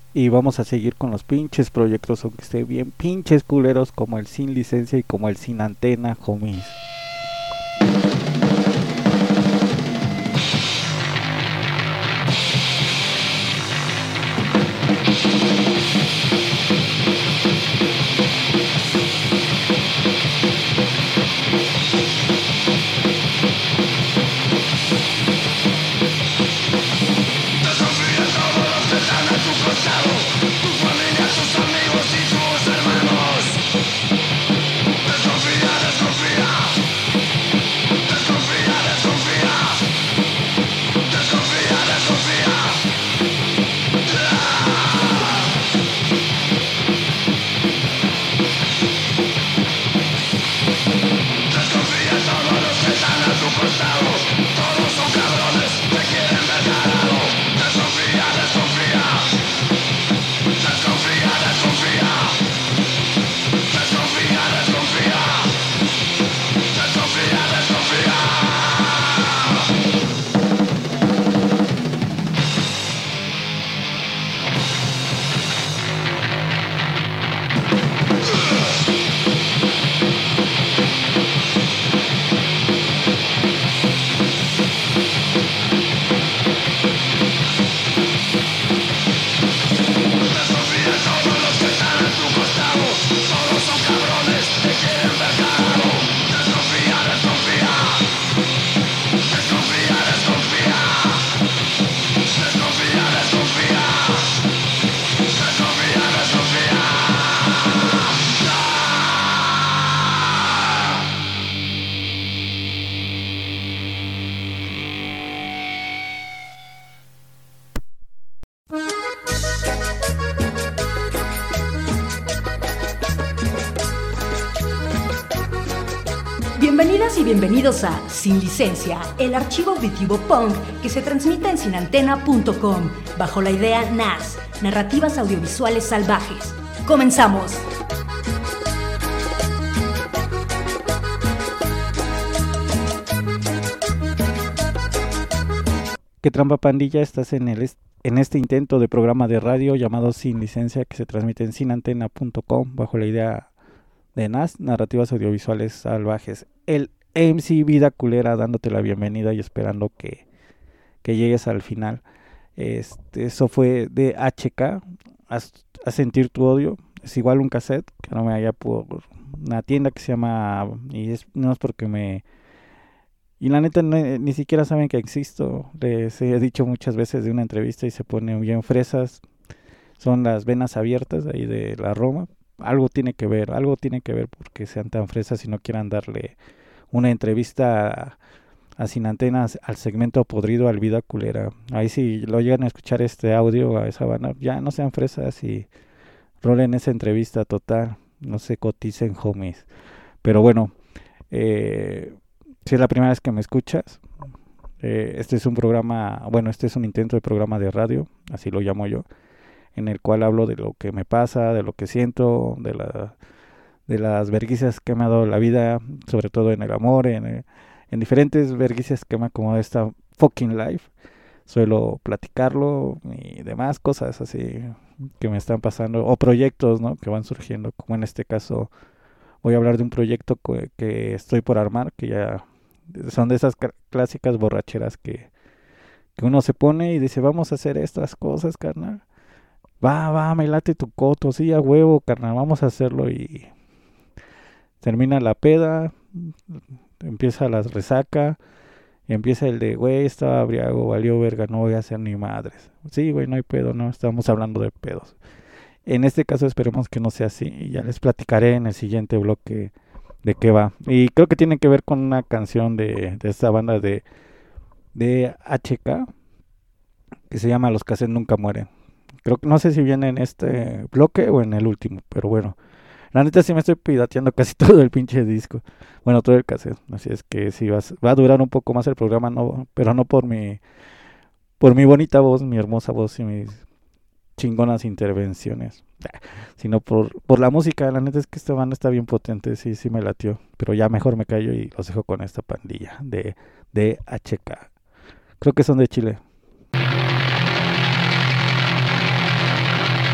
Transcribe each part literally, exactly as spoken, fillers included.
Y vamos a seguir con los pinches proyectos, aunque estén bien pinches culeros, como el Sin Licencia y como el Sin Antena, homies. Bienvenidas y bienvenidos a Sin Licencia, el archivo auditivo punk que se transmite en sin antena punto com, bajo la idea N A S, Narrativas Audiovisuales Salvajes. ¡Comenzamos! ¿Qué trampa, pandilla? Estás en, el est- en este intento de programa de radio llamado Sin Licencia, que se transmite en sin antena punto com, bajo la idea de N A S, Narrativas Audiovisuales Salvajes. El M C Vida Culera dándote la bienvenida y esperando que, que llegues al final. Este, eso fue de H K, Haz- a sentir tu odio. Es igual un cassette que no me haya por una tienda que se llama, y es, no es porque me... Y la neta no- ni siquiera saben que existo. Les he dicho muchas veces de una entrevista y se ponen bien fresas. Son las venas abiertas de ahí de la Roma. Algo tiene que ver, algo tiene que ver porque sean tan fresas y no quieran darle una entrevista a, a Sin Antenas al segmento podrido al Vida Culera. Ahí si lo llegan a escuchar este audio a esa banda, ya no sean fresas y rolen esa entrevista total. No se coticen, homies. Pero bueno, eh, si es la primera vez que me escuchas, eh, este es un programa, bueno, este es un intento de programa de radio, así lo llamo yo, en el cual hablo de lo que me pasa, de lo que siento, de la de las verguicias que me ha dado la vida, sobre todo en el amor, en, eh, en diferentes verguicias que me ha acomodado esta fucking life. Suelo platicarlo y demás cosas así que me están pasando, o proyectos, ¿no?, que van surgiendo, como en este caso voy a hablar de un proyecto que, que estoy por armar, que ya son de esas cl- clásicas borracheras que, que uno se pone y dice, vamos a hacer estas cosas, carnal. Va, va, me late tu coto, sí, a huevo, carnal, vamos a hacerlo. Y termina la peda, empieza la resaca, y empieza el de, güey, estaba abriago, valió verga, no voy a hacer ni madres. Sí, güey, no hay pedo, no, estamos hablando de pedos. En este caso esperemos que no sea así, y ya les platicaré en el siguiente bloque de qué va. Y creo que tiene que ver con una canción de, de esta banda de, de H K, que se llama Los Cassettes Nunca Mueren. Creo que no sé si viene en este bloque o en el último, pero bueno. La neta sí me estoy pirateando casi todo el pinche disco. Bueno, todo el cassette. Así es que sí va, a s- va a durar un poco más el programa, no, pero no por mi por mi bonita voz, mi hermosa voz y mis chingonas intervenciones, sino por por la música. La neta es que esta banda está bien potente, sí, sí me latió. Pero ya mejor me callo y los dejo con esta pandilla de, de H K. Creo que son de Chile.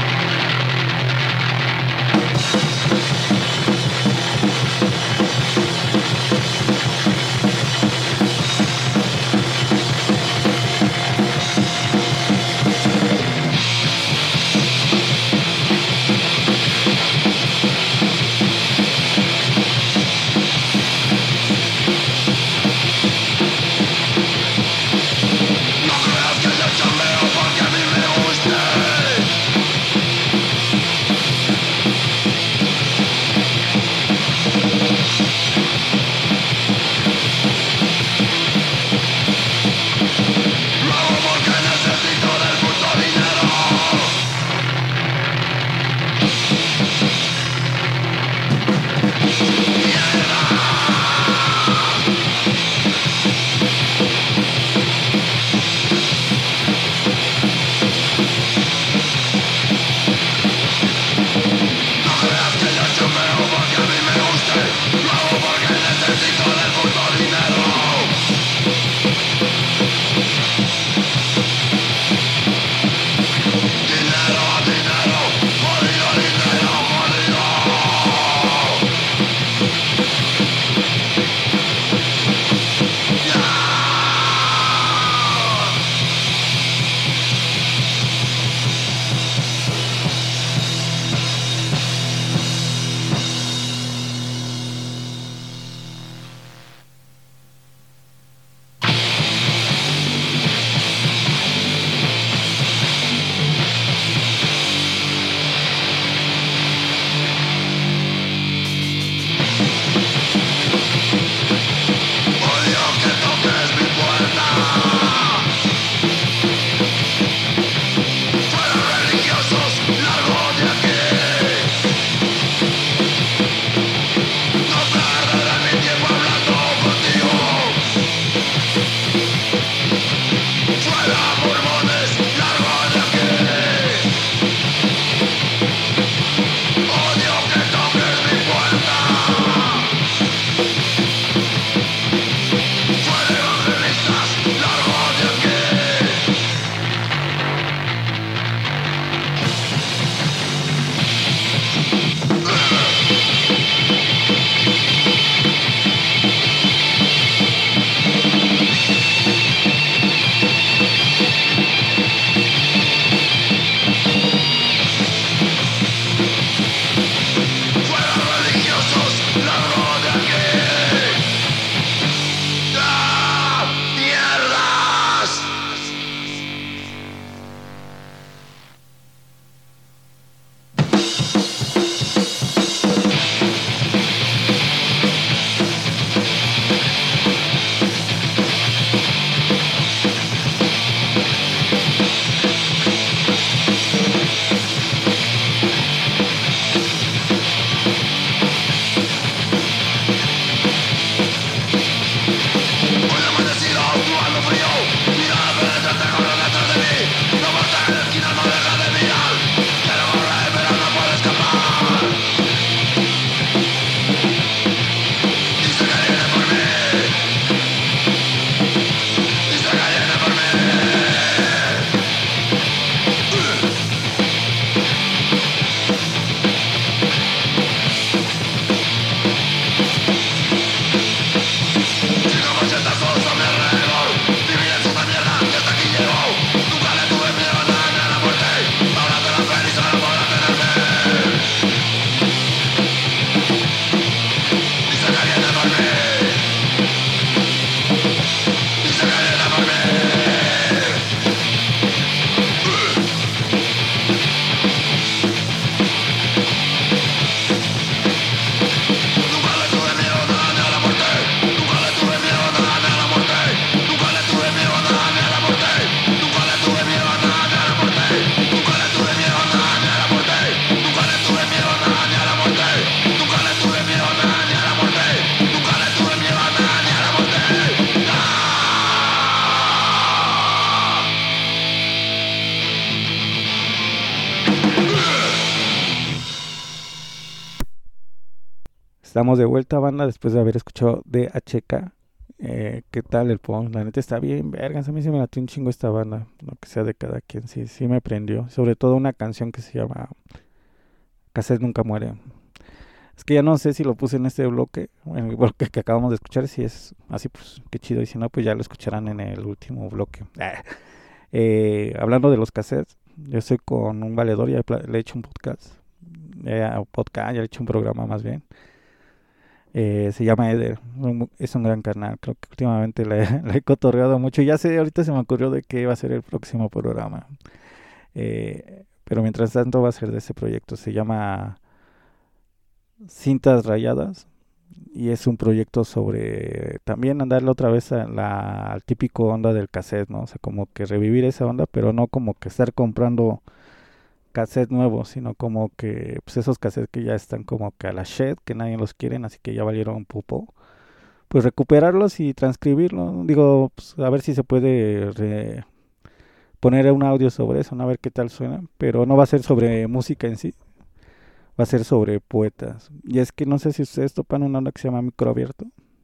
Estamos de vuelta, banda, después de haber escuchado D H K. Eh, ¿Qué tal el punk? La neta está bien, vergas. A mí se me latió un chingo esta banda, lo que sea de cada quien. Sí, sí me prendió. Sobre todo una canción que se llama Cassette Nunca Muere. Es que ya no sé si lo puse en este bloque, en el bloque que acabamos de escuchar. Si es así, pues qué chido. Y si no, pues ya lo escucharán en el último bloque. Ah. Eh, hablando de los cassettes, yo estoy con un valedor, ya le he hecho un podcast. Eh, podcast, ya le he hecho un programa más bien. Eh, se llama Eder, un, es un gran canal, creo que últimamente le, le he cotorreado mucho. Ya sé, ahorita se me ocurrió de qué va a ser el próximo programa. Eh, pero mientras tanto va a ser de ese proyecto, se llama Cintas Rayadas. Y es un proyecto sobre también andarle otra vez a la, al típico onda del cassette, ¿no? O sea, como que revivir esa onda, pero no como que estar comprando cassette nuevos, sino como que pues esos cassettes que ya están como que a la shed, que nadie los quiere, así que ya valieron un pupo, pues recuperarlos y transcribirlos. Digo, pues a ver si se puede re- poner un audio sobre eso, ¿no? A ver qué tal suena, pero no va a ser sobre música en sí, va a ser sobre poetas. Y es que no sé si ustedes topan una onda que se llama microabierto.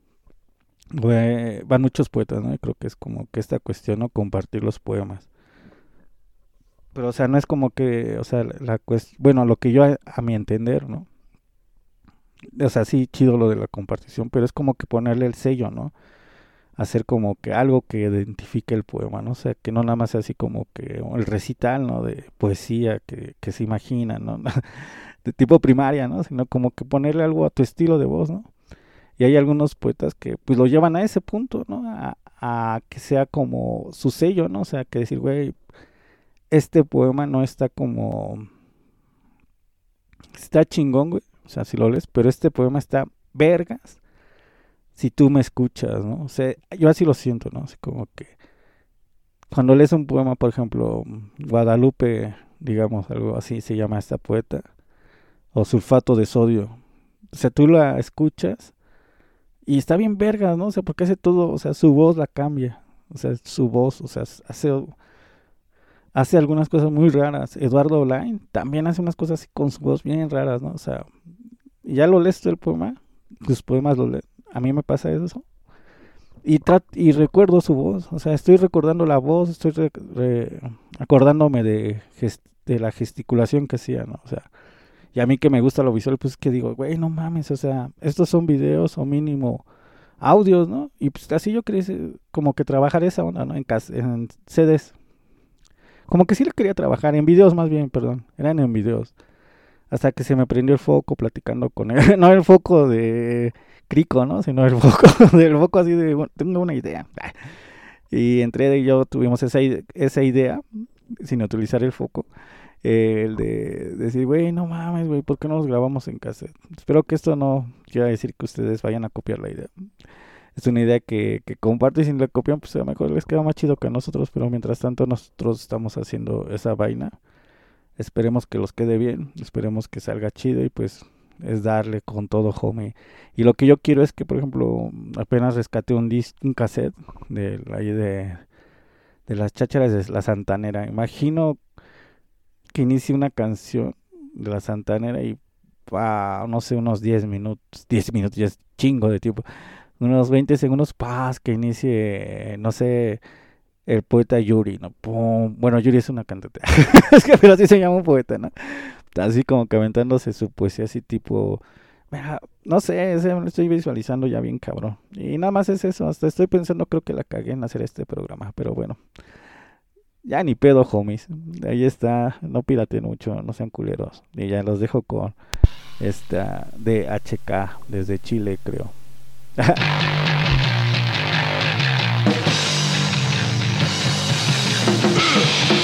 Eh, van muchos poetas, ¿no? Y creo que es como que esta cuestión, ¿no? Compartir los poemas. Pero, o sea, no es como que, o sea, la cuestión, bueno, lo que yo a, a mi entender, ¿no? O sea, sí, chido lo de la compartición, pero es como que ponerle el sello, ¿no? Hacer como que algo que identifique el poema, ¿no? O sea, que no nada más sea así como que el recital, ¿no? De poesía que, que se imagina, ¿no? De tipo primaria, ¿no? Sino como que ponerle algo a tu estilo de voz, ¿no? Y hay algunos poetas que pues lo llevan a ese punto, ¿no? A, a que sea como su sello, ¿no? O sea, que decir, güey, este poema no está como... Está chingón, güey. O sea, si lo lees, pero este poema está vergas si tú me escuchas, ¿no? O sea, yo así lo siento, ¿no? Así como que cuando lees un poema, por ejemplo, Guadalupe, digamos, algo así se llama esta poeta, o Sulfato de Sodio. O sea, tú la escuchas y está bien vergas, ¿no? O sea, porque hace todo, o sea, su voz la cambia. O sea, su voz, o sea, hace... hace algunas cosas muy raras. Eduardo Olain también hace unas cosas así con su voz bien raras, ¿no? O sea, ya lo lees tú el poema, tus poemas lo lees. A mí me pasa eso. Y, trat y recuerdo su voz, o sea, estoy recordando la voz, estoy re re acordándome de, de la gesticulación que hacía, ¿no? O sea, y a mí que me gusta lo visual, pues es que digo, güey, no mames, o sea, estos son videos o mínimo audios, ¿no? Y pues así yo quería como que trabajar esa onda, ¿no? En, en C Ds. Como que sí le quería trabajar, en videos más bien, perdón, eran en videos. Hasta que se me prendió el foco platicando con él. No el foco de crico, ¿no? Sino el foco del foco así de, bueno, tengo una idea. Y entre él y yo tuvimos esa, esa idea, sin utilizar el foco, eh, el de decir, güey, no mames, güey, ¿por qué no los grabamos en cassette? Espero que esto no quiera decir que ustedes vayan a copiar la idea. Es una idea que, que comparten y si la copian, pues a lo mejor les queda más chido que a nosotros, pero mientras tanto nosotros estamos haciendo esa vaina. Esperemos que los quede bien, esperemos que salga chido y pues es darle con todo, homie. Y lo que yo quiero es que, por ejemplo, apenas rescaté un disc, un cassette de, de, de las chácharas de La Santanera. Imagino que inicie una canción de La Santanera y, wow, no sé, unos diez minutos, diez minutos ya es chingo de tiempo. Unos veinte segundos, paz, que inicie, no sé, el poeta Yuri, ¿no? Pum. Bueno, Yuri es una cantante, es que pero así se llama un poeta, ¿no? Así como que aventándose su poesía así tipo, mira, no sé, ese, me lo estoy visualizando ya bien cabrón. Y nada más es eso, hasta estoy pensando, creo que la cagué en hacer este programa, pero bueno. Ya ni pedo, homies. Ahí está, no pirateen mucho, no sean culeros. Y ya los dejo con esta D H K desde Chile, creo. Ugh!